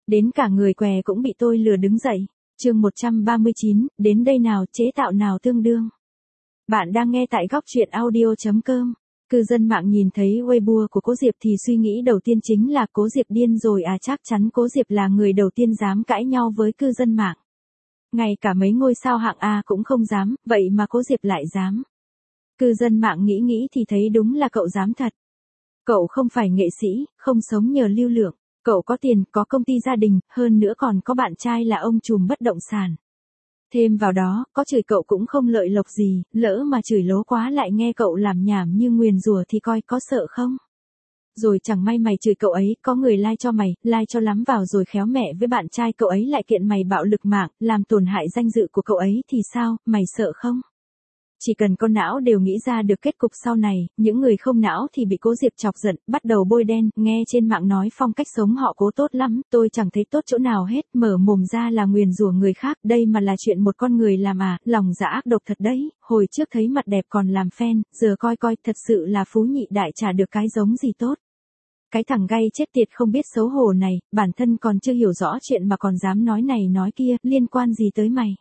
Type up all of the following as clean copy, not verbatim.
Đến cả người què cũng bị tôi lừa đứng dậy. Chương 139, đến đây nào, chế tạo nào tương đương. Bạn đang nghe tại góc truyện audio.com. Cư dân mạng nhìn thấy Weibo của Cố Diệp thì suy nghĩ đầu tiên chính là Cố Diệp điên rồi à, chắc chắn Cố Diệp là người đầu tiên dám cãi nhau với cư dân mạng. Ngay cả mấy ngôi sao hạng A cũng không dám, vậy mà Cố Diệp lại dám. Cư dân mạng nghĩ thì thấy đúng là cậu dám thật. Cậu không phải nghệ sĩ, không sống nhờ lưu lượng. Cậu có tiền, có công ty gia đình, hơn nữa còn có bạn trai là ông trùm bất động sản. Thêm vào đó, có chửi cậu cũng không lợi lộc gì, lỡ mà chửi lố quá lại nghe cậu làm nhảm như nguyền rủa thì coi có sợ không? Rồi chẳng may mày chửi cậu ấy, có người like cho mày, like cho lắm vào rồi khéo mẹ với bạn trai cậu ấy lại kiện mày bạo lực mạng, làm tổn hại danh dự của cậu ấy thì sao, mày sợ không? Chỉ cần có não đều nghĩ ra được kết cục sau này, những người không não thì bị Cố Diệp chọc giận, bắt đầu bôi đen, nghe trên mạng nói phong cách sống họ Cố tốt lắm, tôi chẳng thấy tốt chỗ nào hết, mở mồm ra là nguyền rủa người khác, đây mà là chuyện một con người làm à, lòng dạ ác độc thật đấy, hồi trước thấy mặt đẹp còn làm fan, giờ coi thật sự là phú nhị đại chả được cái giống gì tốt. Cái thằng gay chết tiệt không biết xấu hổ này, bản thân còn chưa hiểu rõ chuyện mà còn dám nói này nói kia, liên quan gì tới mày?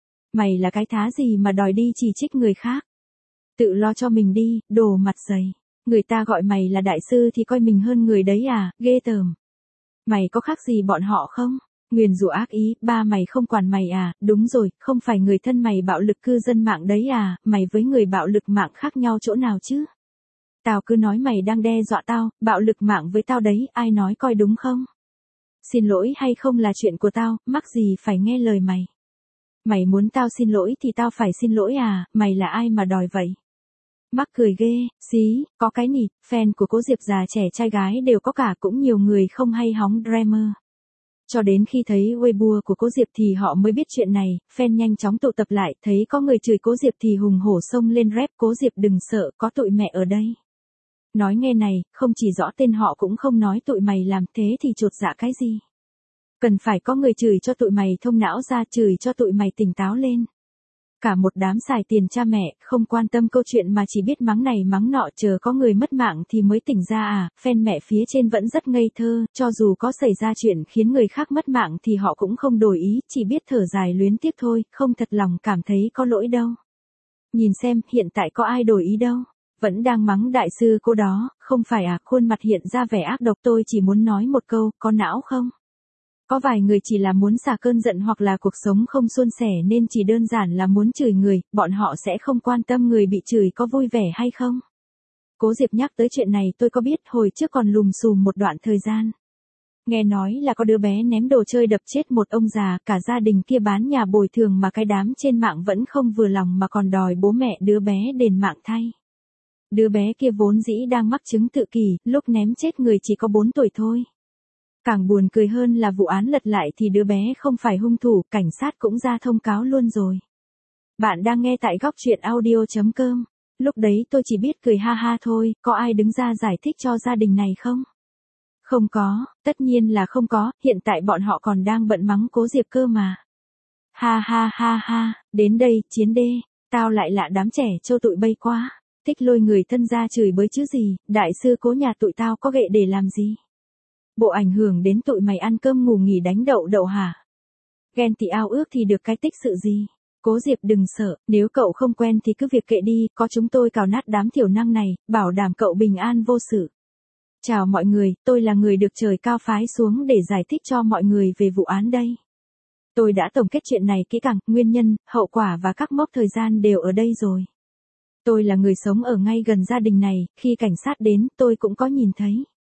Mày là cái thá gì mà đòi đi chỉ trích người khác? Tự lo cho mình đi, đồ mặt dày. Người ta gọi mày là đại sư thì coi mình hơn người đấy à, ghê tởm. Mày có khác gì bọn họ không? Nguyền rủa ác ý, ba mày không quản mày à, đúng rồi, không phải người thân mày bạo lực cư dân mạng đấy à, mày với người bạo lực mạng khác nhau chỗ nào chứ? Tao cứ nói mày đang đe dọa tao, bạo lực mạng với tao đấy, ai nói coi đúng không? Xin lỗi hay không là chuyện của tao, mắc gì phải nghe lời mày. Mày muốn tao xin lỗi thì tao phải xin lỗi à, mày là ai mà đòi vậy? Mắc cười ghê, xí, có cái nịt, fan của Cố Diệp già trẻ trai gái đều có cả, cũng nhiều người không hay hóng drama. Cho đến khi thấy Weibo của Cố Diệp thì họ mới biết chuyện này, fan nhanh chóng tụ tập lại, thấy có người chửi Cố Diệp thì hùng hổ xông lên rep, Cố Diệp đừng sợ, có tụi mẹ ở đây. Nói nghe này, không chỉ rõ tên họ cũng không nói tụi mày làm thế thì chột dạ cái gì. Cần phải có người chửi cho tụi mày thông não ra, chửi cho tụi mày tỉnh táo lên. Cả một đám xài tiền cha mẹ, không quan tâm câu chuyện mà chỉ biết mắng này mắng nọ, chờ có người mất mạng thì mới tỉnh ra à, fan mẹ phía trên vẫn rất ngây thơ, cho dù có xảy ra chuyện khiến người khác mất mạng thì họ cũng không đổi ý, chỉ biết thở dài luyến tiếc thôi, không thật lòng cảm thấy có lỗi đâu. Nhìn xem, hiện tại có ai đổi ý đâu. Vẫn đang mắng đại sư cô đó, không phải à, khuôn mặt hiện ra vẻ ác độc, tôi chỉ muốn nói một câu, có não không? Có vài người chỉ là muốn xả cơn giận hoặc là cuộc sống không suôn sẻ nên chỉ đơn giản là muốn chửi người, bọn họ sẽ không quan tâm người bị chửi có vui vẻ hay không. Cố Diệp nhắc tới chuyện này tôi có biết, hồi trước còn lùm xùm một đoạn thời gian. Nghe nói là có đứa bé ném đồ chơi đập chết một ông già, cả gia đình kia bán nhà bồi thường mà cái đám trên mạng vẫn không vừa lòng mà còn đòi bố mẹ đứa bé đền mạng thay. Đứa bé kia vốn dĩ đang mắc chứng tự kỷ, lúc ném chết người chỉ có 4 tuổi thôi. Càng buồn cười hơn là vụ án lật lại thì đứa bé không phải hung thủ, cảnh sát cũng ra thông cáo luôn rồi. Bạn đang nghe tại góc truyện audio.com. Lúc đấy tôi chỉ biết cười ha ha thôi, có ai đứng ra giải thích cho gia đình này không? Không có, tất nhiên là không có, hiện tại bọn họ còn đang bận mắng Cố Diệp cơ mà. Ha ha ha ha, đến đây, chiến đê, tao lại lạ đám trẻ trâu tụi bay quá, thích lôi người thân ra chửi bới chứ gì, đại sư Cố nhà tụi tao có ghệ để làm gì? Bộ ảnh hưởng đến tụi mày ăn cơm ngủ nghỉ đánh đậu hả? Ghen thì ao ước thì được cái tích sự gì? Cố Diệp đừng sợ, nếu cậu không quen thì cứ việc kệ đi, có chúng tôi cào nát đám thiểu năng này, bảo đảm cậu bình an vô sự. Chào mọi người, tôi là người được trời cao phái xuống để giải thích cho mọi người về vụ án đây. Tôi đã tổng kết chuyện này kỹ càng, nguyên nhân, hậu quả và các mốc thời gian đều ở đây rồi. Tôi là người sống ở ngay gần gia đình này, khi cảnh sát đến, tôi cũng có nhìn thấy.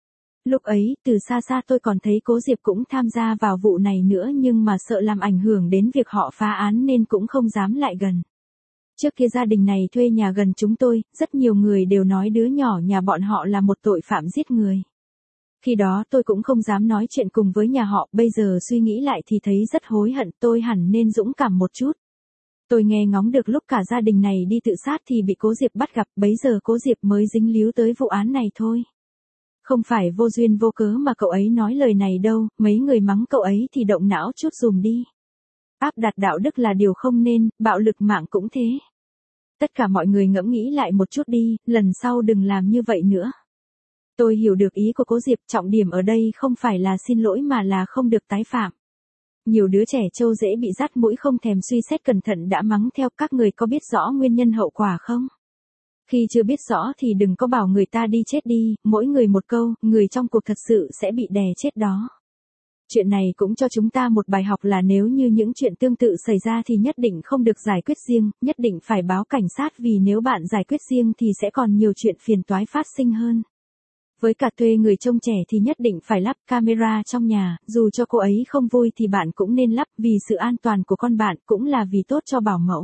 Lúc ấy, từ xa xa tôi còn thấy Cố Diệp cũng tham gia vào vụ này nữa nhưng mà sợ làm ảnh hưởng đến việc họ phá án nên cũng không dám lại gần. Trước kia gia đình này thuê nhà gần chúng tôi, rất nhiều người đều nói đứa nhỏ nhà bọn họ là một tội phạm giết người. Khi đó tôi cũng không dám nói chuyện cùng với nhà họ, bây giờ suy nghĩ lại thì thấy rất hối hận, tôi hẳn nên dũng cảm một chút. Tôi nghe ngóng được lúc cả gia đình này đi tự sát thì bị Cố Diệp bắt gặp, bấy giờ Cố Diệp mới dính líu tới vụ án này thôi. Không phải vô duyên vô cớ mà cậu ấy nói lời này đâu, mấy người mắng cậu ấy thì động não chút dùm đi. Áp đặt đạo đức là điều không nên, bạo lực mạng cũng thế. Tất cả mọi người ngẫm nghĩ lại một chút đi, lần sau đừng làm như vậy nữa. Tôi hiểu được ý của Cố Diệp, trọng điểm ở đây không phải là xin lỗi mà là không được tái phạm. Nhiều đứa trẻ trâu dễ bị dắt mũi không thèm suy xét cẩn thận đã mắng theo, các người có biết rõ nguyên nhân hậu quả không? Khi chưa biết rõ thì đừng có bảo người ta đi chết đi, mỗi người một câu, người trong cuộc thật sự sẽ bị đè chết đó. Chuyện này cũng cho chúng ta một bài học là nếu như những chuyện tương tự xảy ra thì nhất định không được giải quyết riêng, nhất định phải báo cảnh sát vì nếu bạn giải quyết riêng thì sẽ còn nhiều chuyện phiền toái phát sinh hơn. Với cả thuê người trông trẻ thì nhất định phải lắp camera trong nhà, dù cho cô ấy không vui thì bạn cũng nên lắp vì sự an toàn của con bạn cũng là vì tốt cho bảo mẫu.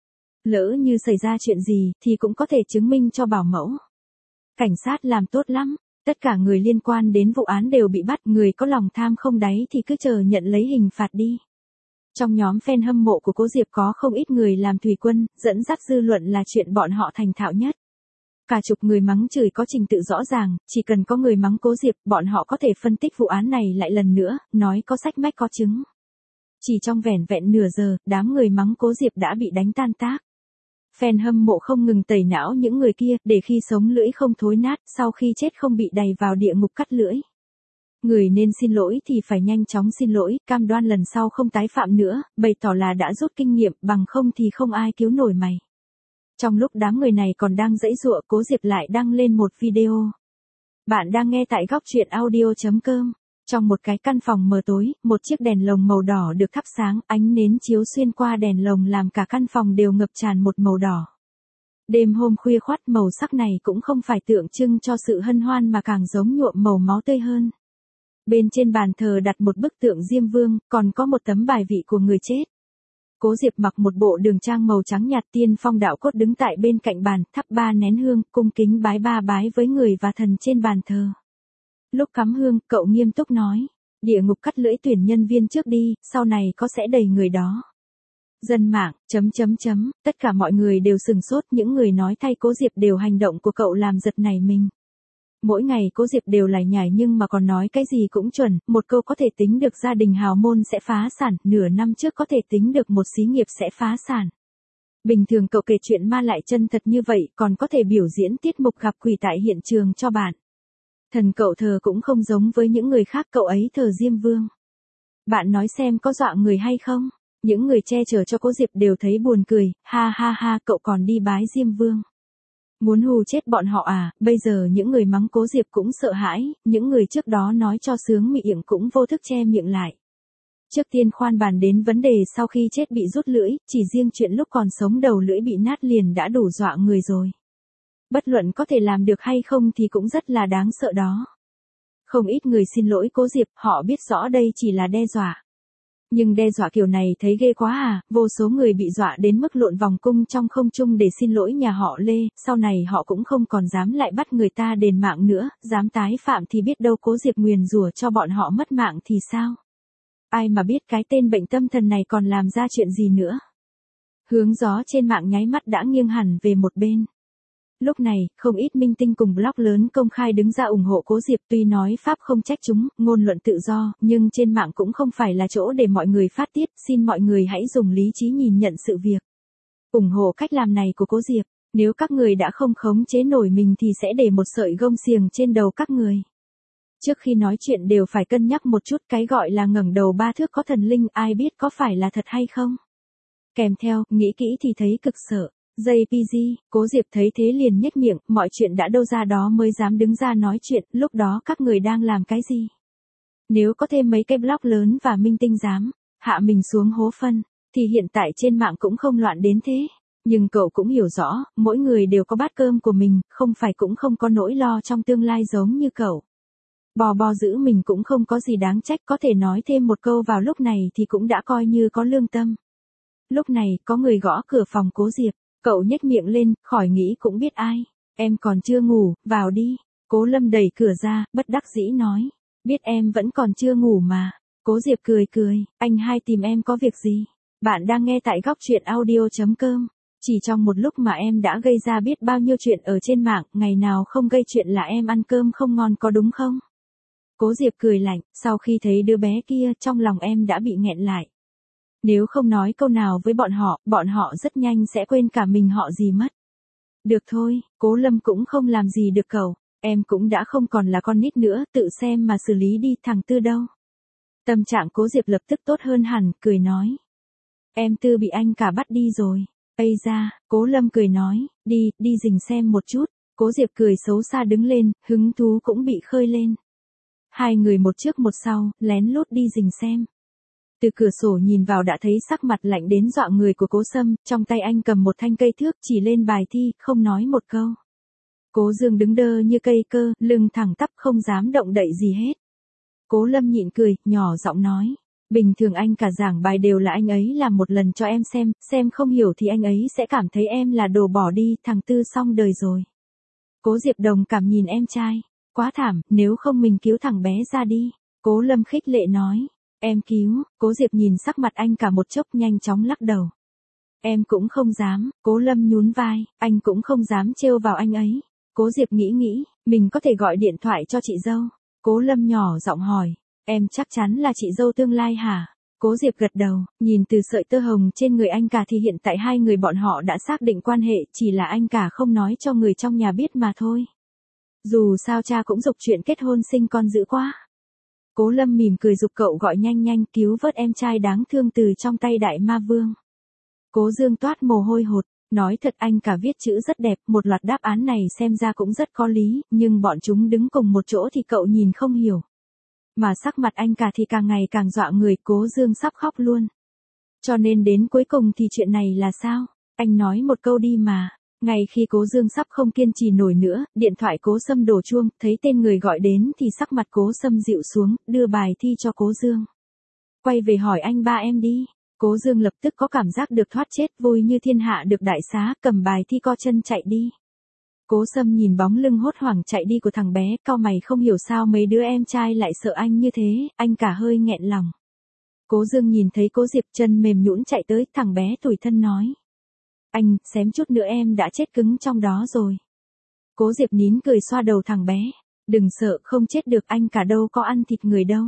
Lỡ như xảy ra chuyện gì thì cũng có thể chứng minh cho bảo mẫu. Cảnh sát làm tốt lắm, tất cả người liên quan đến vụ án đều bị bắt, người có lòng tham không đáy thì cứ chờ nhận lấy hình phạt đi. Trong nhóm fan hâm mộ của Cố Diệp có không ít người làm thủy quân, dẫn dắt dư luận là chuyện bọn họ thành thạo nhất. Cả chục người mắng chửi có trình tự rõ ràng, chỉ cần có người mắng Cố Diệp, bọn họ có thể phân tích vụ án này lại lần nữa, nói có sách mách có chứng. Chỉ trong vẻn vẹn nửa giờ, đám người mắng Cố Diệp đã bị đánh tan tác. Fan hâm mộ không ngừng tẩy não những người kia, để khi sống lưỡi không thối nát, sau khi chết không bị đày vào địa ngục cắt lưỡi. Người nên xin lỗi thì phải nhanh chóng xin lỗi, cam đoan lần sau không tái phạm nữa, bày tỏ là đã rút kinh nghiệm, bằng không thì không ai cứu nổi mày. Trong lúc đám người này còn đang giãy giụa, Cố Diệp lại đăng lên một video. Bạn đang nghe tại góc truyện audio.com. Trong một cái căn phòng mờ tối, một chiếc đèn lồng màu đỏ được thắp sáng, ánh nến chiếu xuyên qua đèn lồng làm cả căn phòng đều ngập tràn một màu đỏ. Đêm hôm khuya khoắt, màu sắc này cũng không phải tượng trưng cho sự hân hoan mà càng giống nhuộm màu máu tươi hơn. Bên trên bàn thờ đặt một bức tượng Diêm Vương, còn có một tấm bài vị của người chết. Cố Diệp mặc một bộ đường trang màu trắng nhạt, tiên phong đạo cốt đứng tại bên cạnh bàn, thắp 3 nén hương, cung kính bái 3 bái với người và thần trên bàn thờ. Lúc cắm hương, cậu nghiêm túc nói, địa ngục cắt lưỡi tuyển nhân viên trước đi, sau này có sẽ đầy người đó. Dân mạng, tất cả mọi người đều sừng sốt, những người nói thay Cố Diệp đều hành động của cậu làm giật nảy mình. Mỗi ngày Cố Diệp đều lải nhải nhưng mà còn nói cái gì cũng chuẩn, một câu có thể tính được gia đình hào môn sẽ phá sản, nửa năm trước có thể tính được một xí nghiệp sẽ phá sản. Bình thường cậu kể chuyện ma lại chân thật như vậy, còn có thể biểu diễn tiết mục gặp quỷ tại hiện trường cho bạn. Thần cậu thờ cũng không giống với những người khác, cậu ấy thờ Diêm Vương. Bạn nói xem có dọa người hay không? Những người che chở cho Cố Diệp đều thấy buồn cười, ha ha ha, cậu còn đi bái Diêm Vương. Muốn hù chết bọn họ à? Bây giờ những người mắng Cố Diệp cũng sợ hãi, những người trước đó nói cho sướng miệng cũng vô thức che miệng lại. Trước tiên khoan bàn đến vấn đề sau khi chết bị rút lưỡi, chỉ riêng chuyện lúc còn sống đầu lưỡi bị nát liền đã đủ dọa người rồi. Bất luận có thể làm được hay không thì cũng rất là đáng sợ đó. Không ít người xin lỗi Cố Diệp, họ biết rõ đây chỉ là đe dọa. Nhưng đe dọa kiểu này thấy ghê quá à, vô số người bị dọa đến mức lộn vòng cung trong không trung để xin lỗi nhà họ Lê, sau này họ cũng không còn dám lại bắt người ta đền mạng nữa, dám tái phạm thì biết đâu Cố Diệp nguyền rủa cho bọn họ mất mạng thì sao? Ai mà biết cái tên bệnh tâm thần này còn làm ra chuyện gì nữa. Hướng gió trên mạng nháy mắt đã nghiêng hẳn về một bên. Lúc này, không ít minh tinh cùng blog lớn công khai đứng ra ủng hộ Cố Diệp, tuy nói Pháp không trách chúng, ngôn luận tự do, nhưng trên mạng cũng không phải là chỗ để mọi người phát tiết, xin mọi người hãy dùng lý trí nhìn nhận sự việc. Ủng hộ cách làm này của Cố Diệp, nếu các người đã không khống chế nổi mình thì sẽ để một sợi gông xiềng trên đầu các người. Trước khi nói chuyện đều phải cân nhắc một chút, cái gọi là ngẩng đầu 3 thước có thần linh, ai biết có phải là thật hay không. Kèm theo, nghĩ kỹ thì thấy cực sợ. JPG, Cố Diệp thấy thế liền nhếch miệng, mọi chuyện đã đâu ra đó mới dám đứng ra nói chuyện, lúc đó các người đang làm cái gì? Nếu có thêm mấy cái blog lớn và minh tinh dám hạ mình xuống hố phân, thì hiện tại trên mạng cũng không loạn đến thế. Nhưng cậu cũng hiểu rõ, mỗi người đều có bát cơm của mình, không phải cũng không có nỗi lo trong tương lai giống như cậu. Bò giữ mình cũng không có gì đáng trách, có thể nói thêm một câu vào lúc này thì cũng đã coi như có lương tâm. Lúc này, có người gõ cửa phòng Cố Diệp. Cậu nhếch miệng lên, khỏi nghĩ cũng biết ai. Em còn chưa ngủ, vào đi. Cố Lâm đẩy cửa ra, bất đắc dĩ nói. Biết em vẫn còn chưa ngủ mà. Cố Diệp cười cười, anh hai tìm em có việc gì? Bạn đang nghe tại góc truyện audio.com. Chỉ trong một lúc mà em đã gây ra biết bao nhiêu chuyện ở trên mạng, ngày nào không gây chuyện là em ăn cơm không ngon có đúng không? Cố Diệp cười lạnh, sau khi thấy đứa bé kia, trong lòng em đã bị nghẹn lại. Nếu không nói câu nào với bọn họ rất nhanh sẽ quên cả mình họ gì mất. Được thôi, Cố Lâm cũng không làm gì được cậu. Em cũng đã không còn là con nít nữa, tự xem mà xử lý đi, thằng Tư đâu. Tâm trạng Cố Diệp lập tức tốt hơn hẳn, cười nói. Em Tư bị anh cả bắt đi rồi. Ây da, Cố Lâm cười nói, đi rình xem một chút. Cố Diệp cười xấu xa đứng lên, hứng thú cũng bị khơi lên. Hai người một trước một sau, lén lút đi rình xem. Từ cửa sổ nhìn vào đã thấy sắc mặt lạnh đến dọa người của Cố Sâm, trong tay anh cầm một thanh cây thước chỉ lên bài thi, không nói một câu. Cố Dương đứng đơ như cây cơ, lưng thẳng tắp không dám động đậy gì hết. Cố Lâm nhịn cười, nhỏ giọng nói. Bình thường anh cả giảng bài đều là anh ấy làm một lần cho em xem không hiểu thì anh ấy sẽ cảm thấy em là đồ bỏ đi, thằng Tư xong đời rồi. Cố Diệp đồng cảm nhìn em trai. Quá thảm, nếu không mình cứu thằng bé ra đi. Cố Lâm khích lệ nói. Em cứu, Cố Diệp nhìn sắc mặt anh cả một chốc nhanh chóng lắc đầu. Em cũng không dám, Cố Lâm nhún vai, anh cũng không dám trêu vào anh ấy. Cố Diệp nghĩ, mình có thể gọi điện thoại cho chị dâu. Cố Lâm nhỏ giọng hỏi, em chắc chắn là chị dâu tương lai hả? Cố Diệp gật đầu, nhìn từ sợi tơ hồng trên người anh cả thì hiện tại hai người bọn họ đã xác định quan hệ, chỉ là anh cả không nói cho người trong nhà biết mà thôi. Dù sao cha cũng giục chuyện kết hôn sinh con dữ quá. Cố Lâm mỉm cười giục cậu gọi nhanh cứu vớt em trai đáng thương từ trong tay đại ma vương. Cố Dương toát mồ hôi hột, nói thật anh cả viết chữ rất đẹp, một loạt đáp án này xem ra cũng rất có lý, nhưng bọn chúng đứng cùng một chỗ thì cậu nhìn không hiểu. Mà sắc mặt anh cả thì càng ngày càng dọa người, Cố Dương sắp khóc luôn. Cho nên đến cuối cùng thì chuyện này là sao? Anh nói một câu đi mà. Ngay khi Cố Dương sắp không kiên trì nổi nữa, điện thoại Cố Sâm đổ chuông, thấy tên người gọi đến thì sắc mặt Cố Sâm dịu xuống, đưa bài thi cho Cố Dương. Quay về hỏi anh ba em đi. Cố Dương lập tức có cảm giác được thoát chết, vui như thiên hạ được đại xá, cầm bài thi co chân chạy đi. Cố Sâm nhìn bóng lưng hốt hoảng chạy đi của thằng bé, cau mày không hiểu sao mấy đứa em trai lại sợ anh như thế, anh cả hơi nghẹn lòng. Cố Dương nhìn thấy Cố Diệp chân mềm nhũn chạy tới, thằng bé tủi thân nói. Anh, xém chút nữa em đã chết cứng trong đó rồi. Cố Diệp nín cười xoa đầu thằng bé. Đừng sợ, không chết được, anh cả đâu có ăn thịt người đâu.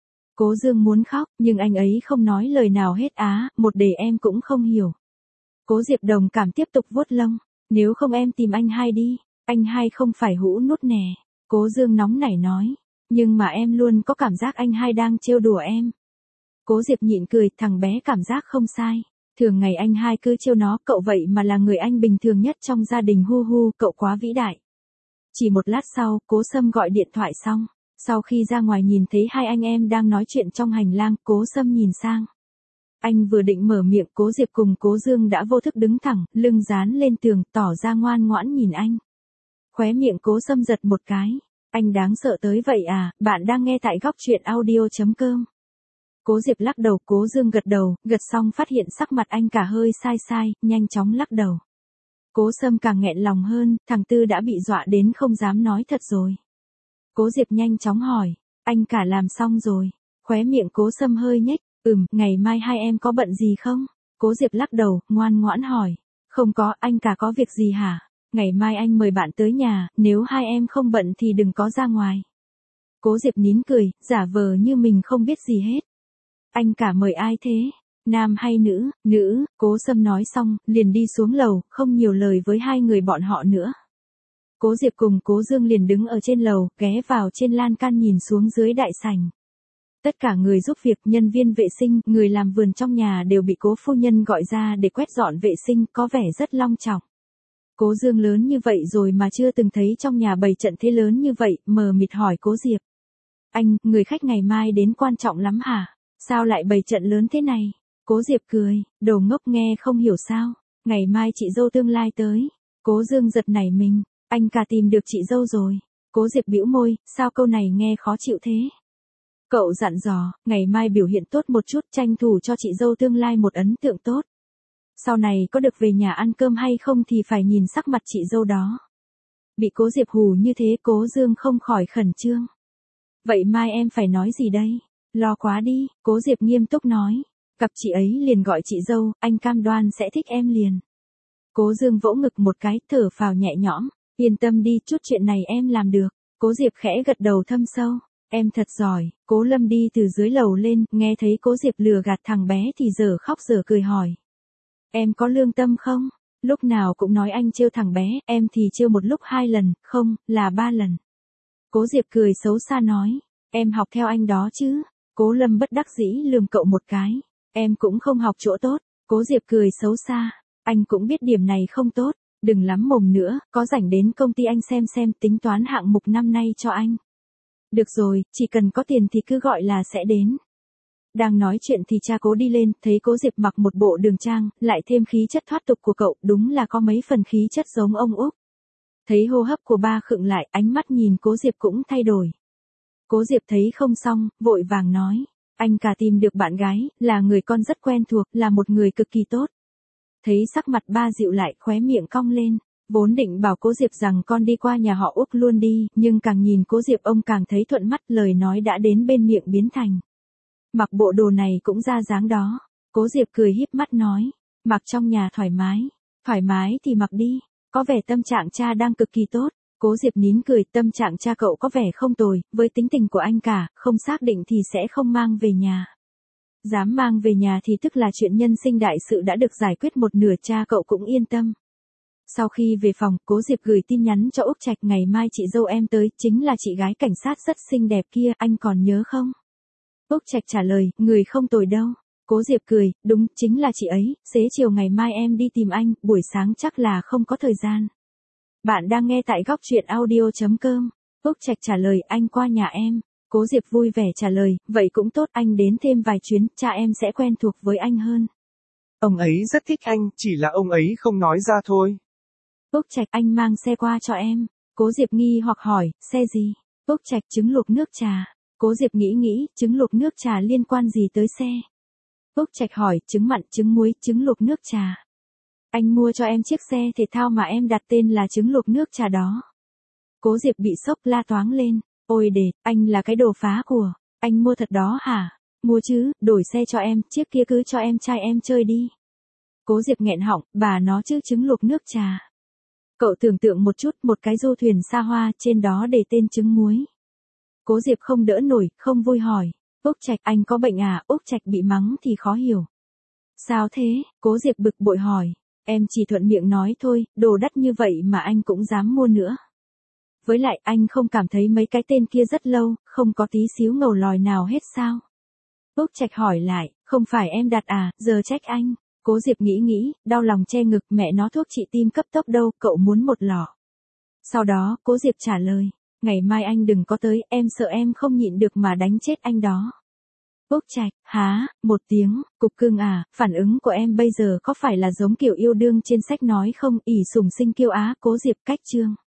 Cố Dương muốn khóc, nhưng anh ấy không nói lời nào hết một để em cũng không hiểu. Cố Diệp đồng cảm tiếp tục vuốt lông. Nếu không em tìm anh hai đi, anh hai không phải hũ nút nè. Cố Dương nóng nảy nói. Nhưng mà em luôn có cảm giác anh hai đang trêu đùa em. Cố Diệp nhịn cười, thằng bé cảm giác không sai. Thường ngày anh hai cứ trêu nó, cậu vậy mà là người anh bình thường nhất trong gia đình, cậu quá vĩ đại. Chỉ một lát sau, Cố Sâm gọi điện thoại xong. Sau khi ra ngoài nhìn thấy hai anh em đang nói chuyện trong hành lang, Cố Sâm nhìn sang. Anh vừa định mở miệng, Cố Diệp cùng Cố Dương đã vô thức đứng thẳng, lưng dán lên tường, tỏ ra ngoan ngoãn nhìn anh. Khóe miệng Cố Sâm giật một cái. Anh đáng sợ tới vậy à? Bạn đang nghe tại góc truyện audio.com. Cố Diệp lắc đầu, Cố Dương gật đầu, gật xong phát hiện sắc mặt anh cả hơi sai, nhanh chóng lắc đầu. Cố Sâm càng nghẹn lòng hơn, thằng Tư đã bị dọa đến không dám nói thật rồi. Cố Diệp nhanh chóng hỏi, anh cả làm xong rồi. Khóe miệng Cố Sâm hơi nhếch, ngày mai hai em có bận gì không? Cố Diệp lắc đầu, ngoan ngoãn hỏi, không có, anh cả có việc gì hả? Ngày mai anh mời bạn tới nhà, nếu hai em không bận thì đừng có ra ngoài. Cố Diệp nín cười, giả vờ như mình không biết gì hết. Anh cả mời ai thế? Nam hay nữ? Nữ, Cố Sâm nói xong, liền đi xuống lầu, không nhiều lời với hai người bọn họ nữa. Cố Diệp cùng Cố Dương liền đứng ở trên lầu, ghé vào trên lan can nhìn xuống dưới đại sảnh. Tất cả người giúp việc, nhân viên vệ sinh, người làm vườn trong nhà đều bị Cố phu nhân gọi ra để quét dọn vệ sinh, có vẻ rất long trọng. Cố Dương lớn như vậy rồi mà chưa từng thấy trong nhà bày trận thế lớn như vậy, mờ mịt hỏi Cố Diệp. Anh, người khách ngày mai đến quan trọng lắm hả? Sao lại bày trận lớn thế này? Cố Diệp cười, đồ ngốc nghe không hiểu sao. Ngày mai chị dâu tương lai tới. Cố Dương giật nảy mình, anh cả tìm được chị dâu rồi. Cố Diệp bĩu môi, sao câu này nghe khó chịu thế? Cậu dặn dò, ngày mai biểu hiện tốt một chút, tranh thủ cho chị dâu tương lai một ấn tượng tốt. Sau này có được về nhà ăn cơm hay không thì phải nhìn sắc mặt chị dâu đó. Bị Cố Diệp hù như thế, Cố Dương không khỏi khẩn trương. Vậy mai em phải nói gì đây? Lo quá đi, Cố Diệp nghiêm túc nói. Gặp chị ấy liền gọi chị dâu, anh cam đoan sẽ thích em liền. Cố Dương vỗ ngực một cái, thở phào nhẹ nhõm. Yên tâm đi, chút chuyện này em làm được. Cố Diệp khẽ gật đầu thâm sâu. Em thật giỏi. Cố Lâm đi từ dưới lầu lên, nghe thấy Cố Diệp lừa gạt thằng bé thì giờ khóc giờ cười hỏi. Em có lương tâm không? Lúc nào cũng nói anh trêu thằng bé, em thì trêu một lúc 2 lần, không, là 3 lần. Cố Diệp cười xấu xa nói, em học theo anh đó chứ. Cố Lâm bất đắc dĩ lườm cậu một cái, em cũng không học chỗ tốt. Cố Diệp cười xấu xa, anh cũng biết điểm này không tốt, đừng lắm mồm nữa, có rảnh đến công ty anh xem tính toán hạng mục năm nay cho anh. Được rồi, chỉ cần có tiền thì cứ gọi là sẽ đến. Đang nói chuyện thì cha Cố đi lên, thấy Cố Diệp mặc một bộ đường trang, lại thêm khí chất thoát tục của cậu, đúng là có mấy phần khí chất giống ông Úc. Thấy hô hấp của ba khựng lại, ánh mắt nhìn Cố Diệp cũng thay đổi. Cố Diệp thấy không xong, vội vàng nói, anh cả tìm được bạn gái, là người con rất quen thuộc, là một người cực kỳ tốt. Thấy sắc mặt ba dịu lại, khóe miệng cong lên. Vốn định bảo Cố Diệp rằng con đi qua nhà họ Úc luôn đi, nhưng càng nhìn Cố Diệp ông càng thấy thuận mắt, lời nói đã đến bên miệng biến thành. Mặc bộ đồ này cũng ra dáng đó. Cố Diệp cười híp mắt nói, mặc trong nhà thoải mái thì mặc đi, có vẻ tâm trạng cha đang cực kỳ tốt. Cố Diệp nín cười, tâm trạng cha cậu có vẻ không tồi, với tính tình của anh cả, không xác định thì sẽ không mang về nhà. Dám mang về nhà thì tức là chuyện nhân sinh đại sự đã được giải quyết một nửa, cha cậu cũng yên tâm. Sau khi về phòng, Cố Diệp gửi tin nhắn cho Úc Trạch, ngày mai chị dâu em tới, chính là chị gái cảnh sát rất xinh đẹp kia, anh còn nhớ không? Úc Trạch trả lời, người không tồi đâu. Cố Diệp cười, đúng, chính là chị ấy, xế chiều ngày mai em đi tìm anh, buổi sáng chắc là không có thời gian. Bạn đang nghe tại góc truyện audio.com. Úc Trạch trả lời, anh qua nhà em. Cố Diệp vui vẻ trả lời, vậy cũng tốt, anh đến thêm vài chuyến, cha em sẽ quen thuộc với anh hơn. Ông ấy rất thích anh, chỉ là ông ấy không nói ra thôi. Úc Trạch, anh mang xe qua cho em. Cố Diệp nghi hoặc hỏi, xe gì? Úc Trạch, trứng luộc nước trà. Cố Diệp nghĩ, trứng luộc nước trà liên quan gì tới xe? Úc Trạch hỏi, trứng mặn, trứng muối, trứng luộc nước trà. Anh mua cho em chiếc xe thể thao mà em đặt tên là trứng luộc nước trà đó. Cố Diệp bị sốc, la toáng lên. Ôi để, anh là cái đồ phá của. Anh mua thật đó hả? Mua chứ, đổi xe cho em, chiếc kia cứ cho em trai em chơi đi. Cố Diệp nghẹn họng, bà nó chứ trứng luộc nước trà. Cậu tưởng tượng một chút, một cái du thuyền xa hoa, trên đó để tên trứng muối. Cố Diệp không đỡ nổi, không vui hỏi. Úc Trạch, anh có bệnh à? Úc Trạch bị mắng thì khó hiểu. Sao thế? Cố Diệp bực bội hỏi. Em chỉ thuận miệng nói thôi, đồ đắt như vậy mà anh cũng dám mua nữa. Với lại anh không cảm thấy mấy cái tên kia rất lâu, không có tí xíu ngầu lòi nào hết sao? Úc Trạch hỏi lại, không phải em đặt à, giờ trách anh. Cố Diệp nghĩ, đau lòng che ngực, mẹ nó thuốc trị tim cấp tốc đâu, cậu muốn một lọ. Sau đó, Cố Diệp trả lời, ngày mai anh đừng có tới, em sợ em không nhịn được mà đánh chết anh đó. Úc Trạch, há, một tiếng, cục cưng à, phản ứng của em bây giờ có phải là giống kiểu yêu đương trên sách nói không, ỷ sủng sinh kiêu á? Cố Diệp cách chương.